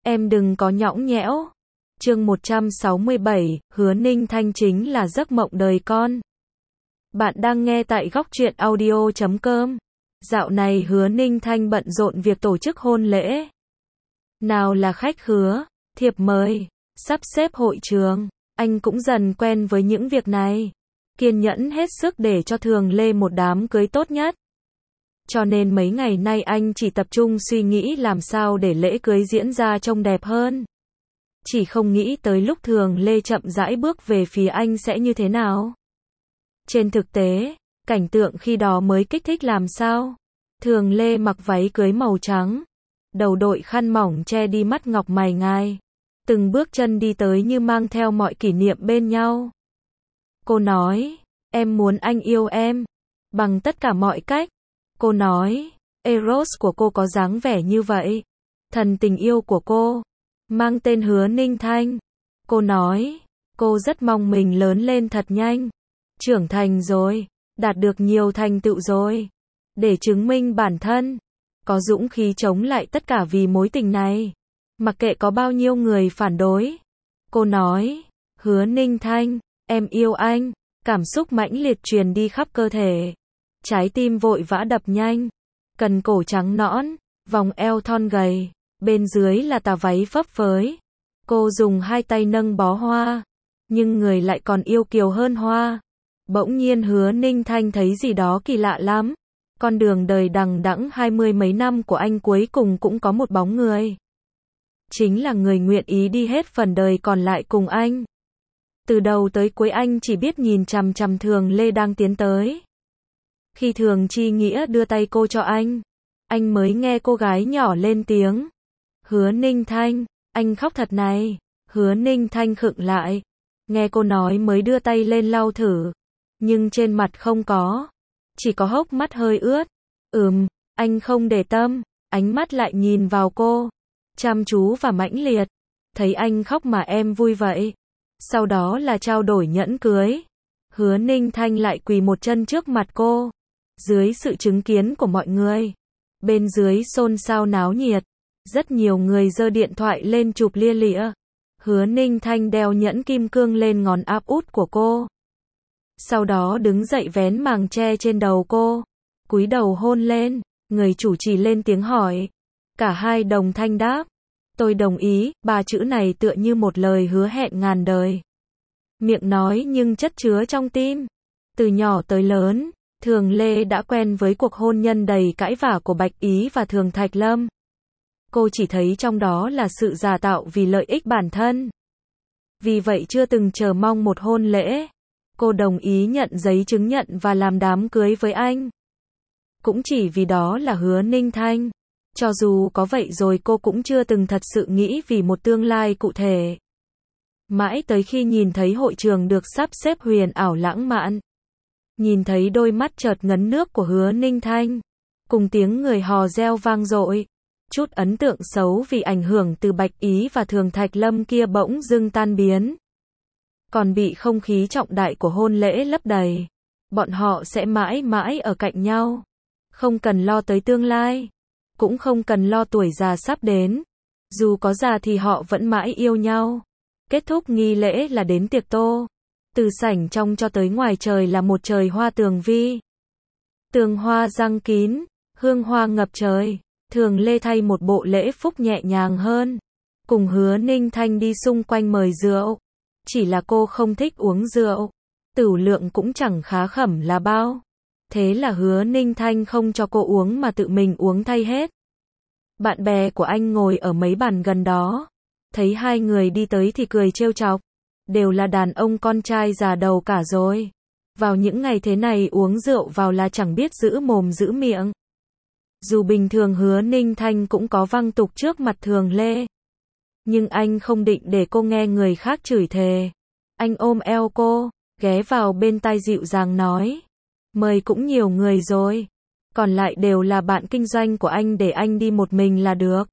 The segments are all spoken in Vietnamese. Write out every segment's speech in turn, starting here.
Em đừng có nhõng nhẽo. Chương 167, Hứa Ninh Thanh chính là giấc mộng đời con. Bạn đang nghe tại góc truyện audio.com. Dạo này Hứa Ninh Thanh bận rộn việc tổ chức hôn lễ. Nào là khách khứa, thiệp mời, sắp xếp hội trường. Anh cũng dần quen với những việc này. Kiên nhẫn hết sức để cho Thường Lê một đám cưới tốt nhất. Cho nên mấy ngày nay anh chỉ tập trung suy nghĩ làm sao để lễ cưới diễn ra trông đẹp hơn. Chỉ không nghĩ tới lúc Thường Lê chậm rãi bước về phía anh sẽ như thế nào. Trên thực tế, cảnh tượng khi đó mới kích thích làm sao. Thường Lê mặc váy cưới màu trắng, đầu đội khăn mỏng che đi mắt ngọc mày ngài. Từng bước chân đi tới như mang theo mọi kỷ niệm bên nhau. Cô nói, em muốn anh yêu em, bằng tất cả mọi cách. Cô nói, Eros của cô có dáng vẻ như vậy. Thần tình yêu của cô, mang tên Hứa Ninh Thanh. Cô nói, cô rất mong mình lớn lên thật nhanh. Trưởng thành rồi, đạt được nhiều thành tựu rồi. Để chứng minh bản thân, có dũng khí chống lại tất cả vì mối tình này. Mặc kệ có bao nhiêu người phản đối. Cô nói, Hứa Ninh Thanh, em yêu anh. Cảm xúc mãnh liệt truyền đi khắp cơ thể. Trái tim vội vã đập nhanh. Cần cổ trắng nõn, vòng eo thon gầy. Bên dưới là tà váy phấp phới. Cô dùng hai tay nâng bó hoa. Nhưng người lại còn yêu kiều hơn hoa. Bỗng nhiên Hứa Ninh Thanh thấy gì đó kỳ lạ lắm. Con đường đời đằng đẵng 20 mấy năm của anh cuối cùng cũng có một bóng người. Chính là người nguyện ý đi hết phần đời còn lại cùng anh. Từ đầu tới cuối anh chỉ biết nhìn chằm chằm Thường Lê đang tiến tới. Khi Thường Chi Nghĩa đưa tay cô cho anh mới nghe cô gái nhỏ lên tiếng. Hứa Ninh Thanh, anh khóc thật này. Hứa Ninh Thanh khựng lại. Nghe cô nói mới đưa tay lên lau thử. Nhưng trên mặt không có. Chỉ có hốc mắt hơi ướt. Anh không để tâm. Ánh mắt lại nhìn vào cô. Chăm chú và mãnh liệt. Thấy anh khóc mà em vui vậy. Sau đó là trao đổi nhẫn cưới. Hứa Ninh Thanh lại quỳ một chân trước mặt cô. Dưới sự chứng kiến của mọi người. Bên dưới xôn xao náo nhiệt. Rất nhiều người giơ điện thoại lên chụp lia lịa. Hứa Ninh Thanh đeo nhẫn kim cương lên ngón áp út của cô. Sau đó đứng dậy vén màng che trên đầu cô. Cúi đầu hôn lên. Người chủ trì lên tiếng hỏi. Cả hai đồng thanh đáp. Tôi đồng ý, ba chữ này tựa như một lời hứa hẹn ngàn đời. Miệng nói nhưng chất chứa trong tim. Từ nhỏ tới lớn, Thường Lê đã quen với cuộc hôn nhân đầy cãi vã của Bạch Ý và Thường Thạch Lâm. Cô chỉ thấy trong đó là sự giả tạo vì lợi ích bản thân. Vì vậy chưa từng chờ mong một hôn lễ. Cô đồng ý nhận giấy chứng nhận và làm đám cưới với anh. Cũng chỉ vì đó là Hứa Ninh Thanh. Cho dù có vậy rồi cô cũng chưa từng thật sự nghĩ vì một tương lai cụ thể. Mãi tới khi nhìn thấy hội trường được sắp xếp huyền ảo lãng mạn. Nhìn thấy đôi mắt chợt ngấn nước của Hứa Ninh Thanh. Cùng tiếng người hò reo vang dội. Chút ấn tượng xấu vì ảnh hưởng từ Bạch Ý và Thường Thạch Lâm kia bỗng dưng tan biến. Còn bị không khí trọng đại của hôn lễ lấp đầy. Bọn họ sẽ mãi mãi ở cạnh nhau. Không cần lo tới tương lai. Cũng không cần lo tuổi già sắp đến. Dù có già thì họ vẫn mãi yêu nhau. Kết thúc nghi lễ là đến tiệc tô. Từ sảnh trong cho tới ngoài trời là một trời hoa tường vi. Tường hoa răng kín, hương hoa ngập trời. Thường Lê thay một bộ lễ phục nhẹ nhàng hơn. Cùng Hứa Ninh Thanh đi xung quanh mời rượu. Chỉ là cô không thích uống rượu. Tửu lượng cũng chẳng khá khẩm là bao. Thế là Hứa Ninh Thanh không cho cô uống mà tự mình uống thay hết. Bạn bè của anh ngồi ở mấy bàn gần đó. Thấy hai người đi tới thì cười trêu chọc. Đều là đàn ông con trai già đầu cả rồi. Vào những ngày thế này uống rượu vào là chẳng biết giữ mồm giữ miệng. Dù bình thường Hứa Ninh Thanh cũng có văng tục trước mặt Thường Lê. Nhưng anh không định để cô nghe người khác chửi thề. Anh ôm eo cô, ghé vào bên tai dịu dàng nói. Mời cũng nhiều người rồi. Còn lại đều là bạn kinh doanh của anh, để anh đi một mình là được.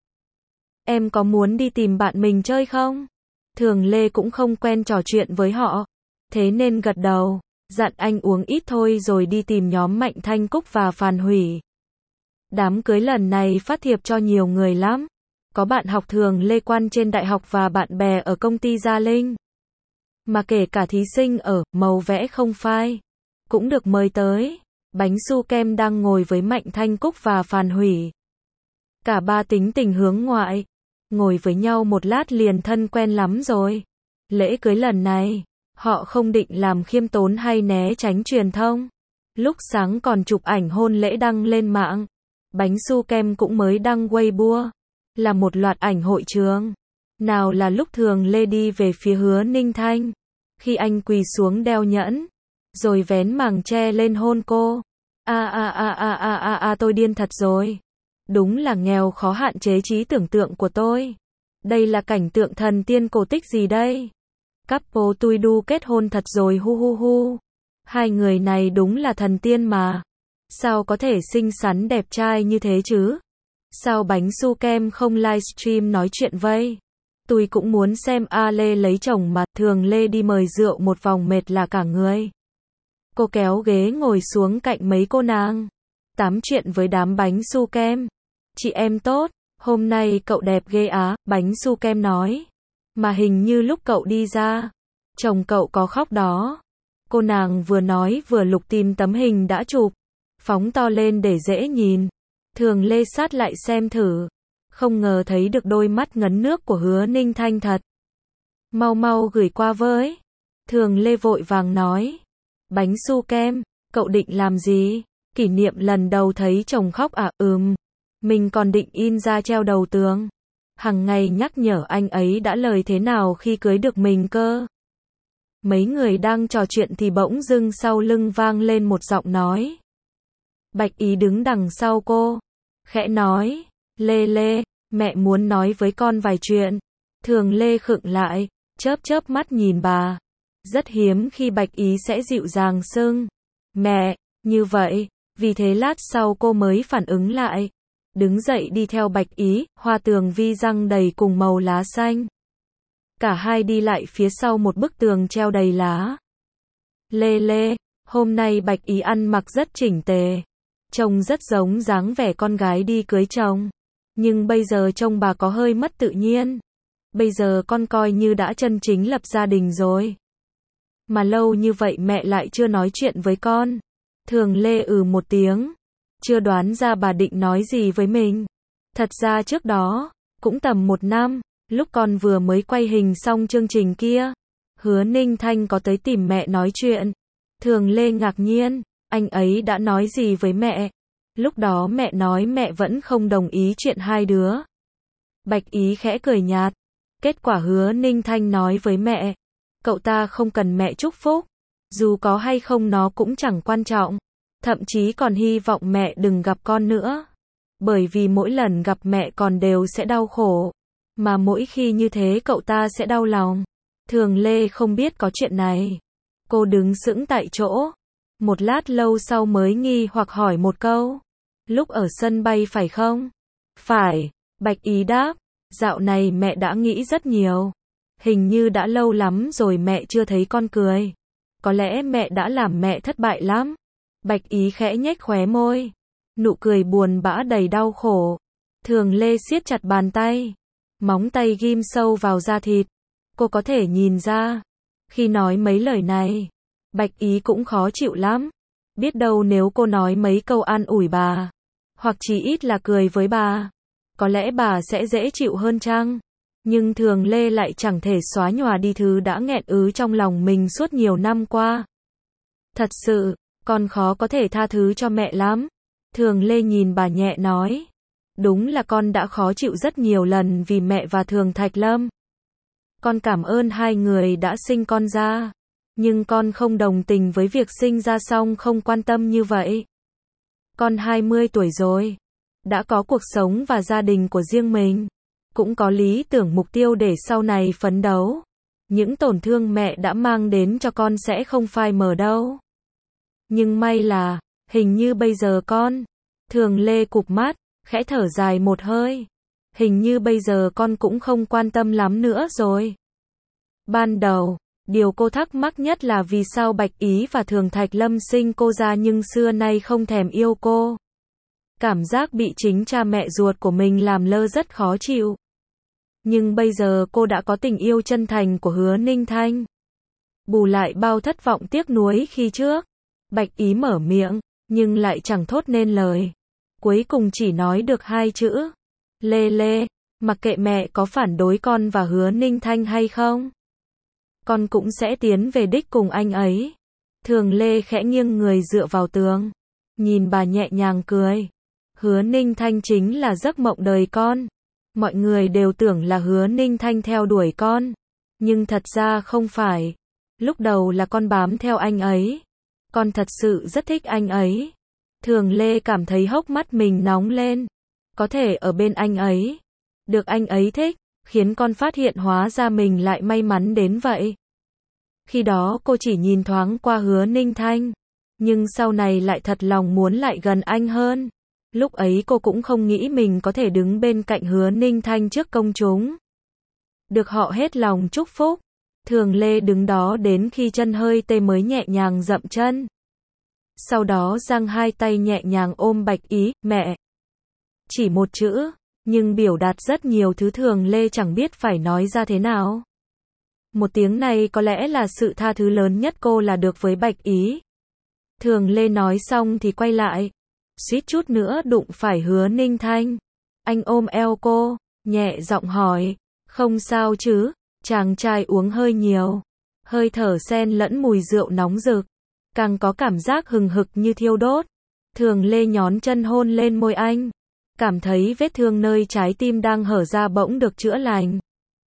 Em có muốn đi tìm bạn mình chơi không? Thường Lê cũng không quen trò chuyện với họ. Thế nên gật đầu, dặn anh uống ít thôi rồi đi tìm nhóm Mạnh Thanh Cúc và Phàn Hủy. Đám cưới lần này phát thiệp cho nhiều người lắm. có bạn học Thường Lê Quan trên đại học và bạn bè ở công ty Gia Linh. Mà kể cả thí sinh ở màu vẽ không phai cũng được mời tới. Bánh su kem đang ngồi với Mạnh Thanh Cúc và Phàn Hủy. Cả ba tính tình hướng ngoại, ngồi với nhau một lát liền thân quen lắm rồi. Lễ cưới lần này, họ không định làm khiêm tốn hay né tránh truyền thông. Lúc sáng còn chụp ảnh hôn lễ đăng lên mạng. Bánh su kem cũng mới đăng Weibo, là một loạt ảnh hội trường. Nào là lúc Thường Lê đi về phía Hứa Ninh Thanh, khi anh quỳ xuống đeo nhẫn, rồi vén màng che lên hôn cô. Tôi điên thật rồi. Đúng là nghèo khó hạn chế trí tưởng tượng của tôi. Đây là cảnh tượng thần tiên cổ tích gì đây? Couple tui đu kết hôn thật rồi hu hu hu. Hai người này đúng là thần tiên mà. Sao có thể xinh xắn đẹp trai như thế chứ? Sao bánh su kem không livestream nói chuyện vây? Tôi cũng muốn xem A Lê lấy chồng mà. Thường Lê đi mời rượu một vòng mệt là cả người. Cô kéo ghế ngồi xuống cạnh mấy cô nàng, tám chuyện với đám bánh su kem. Chị em tốt, hôm nay cậu đẹp ghê á, bánh su kem nói. Mà hình như lúc cậu đi ra, chồng cậu có khóc đó. Cô nàng vừa nói vừa lục tìm tấm hình đã chụp, phóng to lên để dễ nhìn. Thường Lê sát lại xem thử, không ngờ thấy được đôi mắt ngấn nước của Hứa Ninh Thanh thật. Mau mau gửi qua với. Thường Lê vội vàng nói. Bánh su kem, cậu định làm gì? Kỷ niệm lần đầu thấy chồng khóc à? Mình còn định in ra treo đầu tường. Hằng ngày nhắc nhở anh ấy đã lời thế nào khi cưới được mình cơ. Mấy người đang trò chuyện thì bỗng dưng sau lưng vang lên một giọng nói. Bạch Ý đứng đằng sau cô, khẽ nói, Lê Lê, mẹ muốn nói với con vài chuyện. Thường Lê khựng lại, chớp chớp mắt nhìn bà. Rất hiếm khi Bạch Ý sẽ dịu dàng xưng mẹ, như vậy, vì thế lát sau cô mới phản ứng lại. Đứng dậy đi theo Bạch Ý, hoa tường vi răng đầy cùng màu lá xanh. Cả hai đi lại phía sau một bức tường treo đầy lá. Lê Lê, hôm nay Bạch Ý ăn mặc rất chỉnh tề. Trông rất giống dáng vẻ con gái đi cưới chồng. Nhưng bây giờ trông bà có hơi mất tự nhiên. Bây giờ con coi như đã chân chính lập gia đình rồi. Mà lâu như vậy mẹ lại chưa nói chuyện với con. Thường Lê một tiếng. Chưa đoán ra bà định nói gì với mình. Thật ra trước đó, cũng tầm 1 năm, lúc con vừa mới quay hình xong chương trình kia, Hứa Ninh Thanh có tới tìm mẹ nói chuyện. Thường Lê ngạc nhiên, anh ấy đã nói gì với mẹ? Lúc đó mẹ nói mẹ vẫn không đồng ý chuyện hai đứa. Bạch Ý khẽ cười nhạt. Kết quả Hứa Ninh Thanh nói với mẹ, cậu ta không cần mẹ chúc phúc. Dù có hay không nó cũng chẳng quan trọng. Thậm chí còn hy vọng mẹ đừng gặp con nữa. Bởi vì mỗi lần gặp mẹ con đều sẽ đau khổ. Mà mỗi khi như thế cậu ta sẽ đau lòng. Thường Lê không biết có chuyện này. Cô đứng sững tại chỗ. Một lát lâu sau mới nghi hoặc hỏi một câu. Lúc ở sân bay phải không? Phải, Bạch Ý đáp. Dạo này mẹ đã nghĩ rất nhiều. Hình như đã lâu lắm rồi mẹ chưa thấy con cười. Có lẽ mẹ đã làm mẹ thất bại lắm. Bạch Ý khẽ nhếch khóe môi. Nụ cười buồn bã đầy đau khổ. Thường Lê siết chặt bàn tay. Móng tay ghim sâu vào da thịt. Cô có thể nhìn ra. Khi nói mấy lời này, Bạch Ý cũng khó chịu lắm. Biết đâu nếu cô nói mấy câu an ủi bà, hoặc chỉ ít là cười với bà, có lẽ bà sẽ dễ chịu hơn chăng? Nhưng Thường Lê lại chẳng thể xóa nhòa đi thứ đã nghẹn ứ trong lòng mình suốt nhiều năm qua. Thật sự, con khó có thể tha thứ cho mẹ lắm. Thường Lê nhìn bà nhẹ nói. Đúng là con đã khó chịu rất nhiều lần vì mẹ và Thường Thạch Lâm. Con cảm ơn hai người đã sinh con ra. Nhưng con không đồng tình với việc sinh ra xong không quan tâm như vậy. Con 20 tuổi rồi. Đã có cuộc sống và gia đình của riêng mình. Cũng có lý tưởng mục tiêu để sau này phấn đấu. Những tổn thương mẹ đã mang đến cho con sẽ không phai mờ đâu. Nhưng may là, hình như bây giờ con. Thường Lê cụp mắt, khẽ thở dài một hơi. Hình như bây giờ con cũng không quan tâm lắm nữa rồi. Ban đầu, điều cô thắc mắc nhất là vì sao Bạch Ý và Thường Thạch Lâm sinh cô ra nhưng xưa nay không thèm yêu cô. Cảm giác bị chính cha mẹ ruột của mình làm lơ rất khó chịu. Nhưng bây giờ cô đã có tình yêu chân thành của Hứa Ninh Thanh. Bù lại bao thất vọng tiếc nuối khi trước. Bạch Ý mở miệng, nhưng lại chẳng thốt nên lời. Cuối cùng chỉ nói được hai chữ. Lê Lê, mặc kệ mẹ có phản đối con và Hứa Ninh Thanh hay không. Con cũng sẽ tiến về đích cùng anh ấy. Thường Lê khẽ nghiêng người dựa vào tường. Nhìn bà nhẹ nhàng cười. Hứa Ninh Thanh chính là giấc mộng đời con. Mọi người đều tưởng là Hứa Ninh Thanh theo đuổi con. Nhưng thật ra không phải. Lúc đầu là con bám theo anh ấy. Con thật sự rất thích anh ấy. Thường Lê cảm thấy hốc mắt mình nóng lên. Có thể ở bên anh ấy. Được anh ấy thích. Khiến con phát hiện hóa ra mình lại may mắn đến vậy. Khi đó cô chỉ nhìn thoáng qua Hứa Ninh Thanh. Nhưng sau này lại thật lòng muốn lại gần anh hơn. Lúc ấy cô cũng không nghĩ mình có thể đứng bên cạnh Hứa Ninh Thanh trước công chúng. Được họ hết lòng chúc phúc. Thường Lê đứng đó đến khi chân hơi tê mới nhẹ nhàng dậm chân. Sau đó giang hai tay nhẹ nhàng ôm Bạch Ý, mẹ. Chỉ một chữ, nhưng biểu đạt rất nhiều thứ Thường Lê chẳng biết phải nói ra thế nào. Một tiếng này có lẽ là sự tha thứ lớn nhất cô là được với Bạch Ý. Thường Lê nói xong thì quay lại. Suýt chút nữa đụng phải Hứa Ninh Thanh. Anh ôm eo cô, nhẹ giọng hỏi. Không sao chứ, chàng trai uống hơi nhiều. Hơi thở xen lẫn mùi rượu nóng rực. Càng có cảm giác hừng hực như thiêu đốt. Thường Lê nhón chân hôn lên môi anh. Cảm thấy vết thương nơi trái tim đang hở ra bỗng được chữa lành.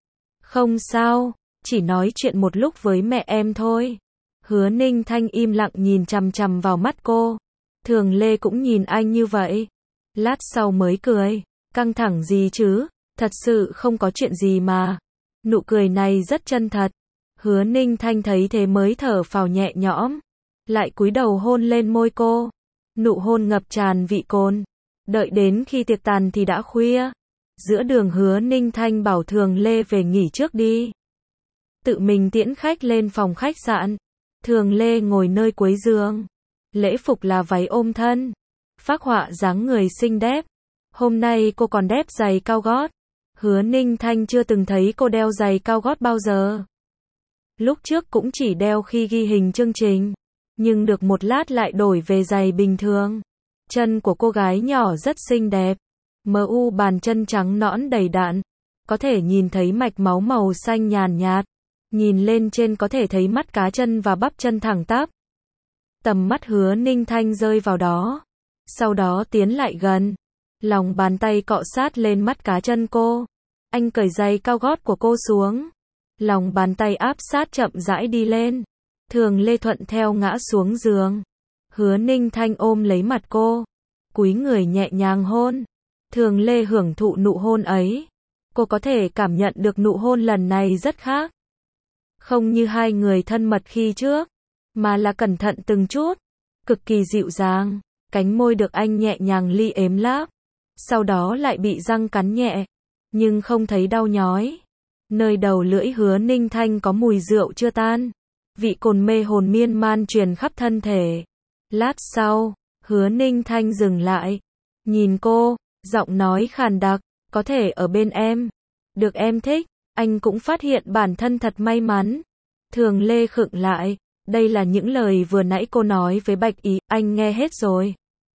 Không sao, chỉ nói chuyện một lúc với mẹ em thôi. Hứa Ninh Thanh im lặng nhìn chằm chằm vào mắt cô. Thường Lê cũng nhìn anh như vậy. Lát sau mới cười. Căng thẳng gì chứ, thật sự không có chuyện gì mà. Nụ cười này rất chân thật. Hứa Ninh Thanh thấy thế mới thở phào nhẹ nhõm. Lại cúi đầu hôn lên môi cô. Nụ hôn ngập tràn vị cồn. Đợi đến khi tiệc tàn thì đã khuya. Giữa đường Hứa Ninh Thanh bảo Thường Lê về nghỉ trước đi. Tự mình tiễn khách lên phòng khách sạn. Thường Lê ngồi nơi cuối giường. Lễ phục là váy ôm thân. Phác họa dáng người xinh đẹp. Hôm nay cô còn đép giày cao gót. Hứa Ninh Thanh chưa từng thấy cô đeo giày cao gót bao giờ. Lúc trước cũng chỉ đeo khi ghi hình chương trình. Nhưng được một lát lại đổi về giày bình thường. Chân của cô gái nhỏ rất xinh đẹp. Bàn chân trắng nõn đầy đặn. Có thể nhìn thấy mạch máu màu xanh nhàn nhạt. Nhìn lên trên có thể thấy mắt cá chân và bắp chân thẳng tắp. Tầm mắt Hứa Ninh Thanh rơi vào đó. Sau đó tiến lại gần. Lòng bàn tay cọ sát lên mắt cá chân cô. Anh cởi giày cao gót của cô xuống. Lòng bàn tay áp sát chậm rãi đi lên. Thường Lê thuận theo ngã xuống giường. Hứa Ninh Thanh ôm lấy mặt cô. Cúi người nhẹ nhàng hôn. Thường Lê hưởng thụ nụ hôn ấy. Cô có thể cảm nhận được nụ hôn lần này rất khác. Không như hai người thân mật khi trước. Mà là cẩn thận từng chút. Cực kỳ dịu dàng. Cánh môi được anh nhẹ nhàng li ếm láp. Sau đó lại bị răng cắn nhẹ. Nhưng không thấy đau nhói. Nơi đầu lưỡi Hứa Ninh Thanh có mùi rượu chưa tan. Vị cồn mê hồn miên man truyền khắp thân thể. Lát sau, Hứa Ninh Thanh dừng lại. Nhìn cô, giọng nói khàn đặc. Có thể ở bên em. Được em thích. Anh cũng phát hiện bản thân thật may mắn. Thường Lê khựng lại. Đây là những lời vừa nãy cô nói với Bạch Ý. Anh nghe hết rồi.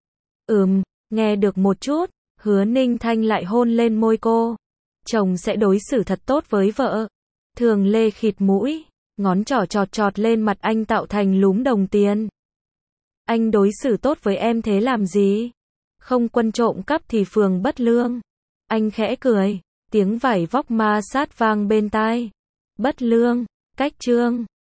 Nghe được một chút. Hứa Ninh Thanh lại hôn lên môi cô. Chồng sẽ đối xử thật tốt với vợ. Thường Lê khịt mũi. Ngón trỏ chọt lên mặt anh tạo thành lúm đồng tiền. Anh đối xử tốt với em thế làm gì? Không quân trộm cắp thì phường bất lương. Anh khẽ cười. Tiếng vải vóc ma sát vang bên tai. Bất lương, cách trương.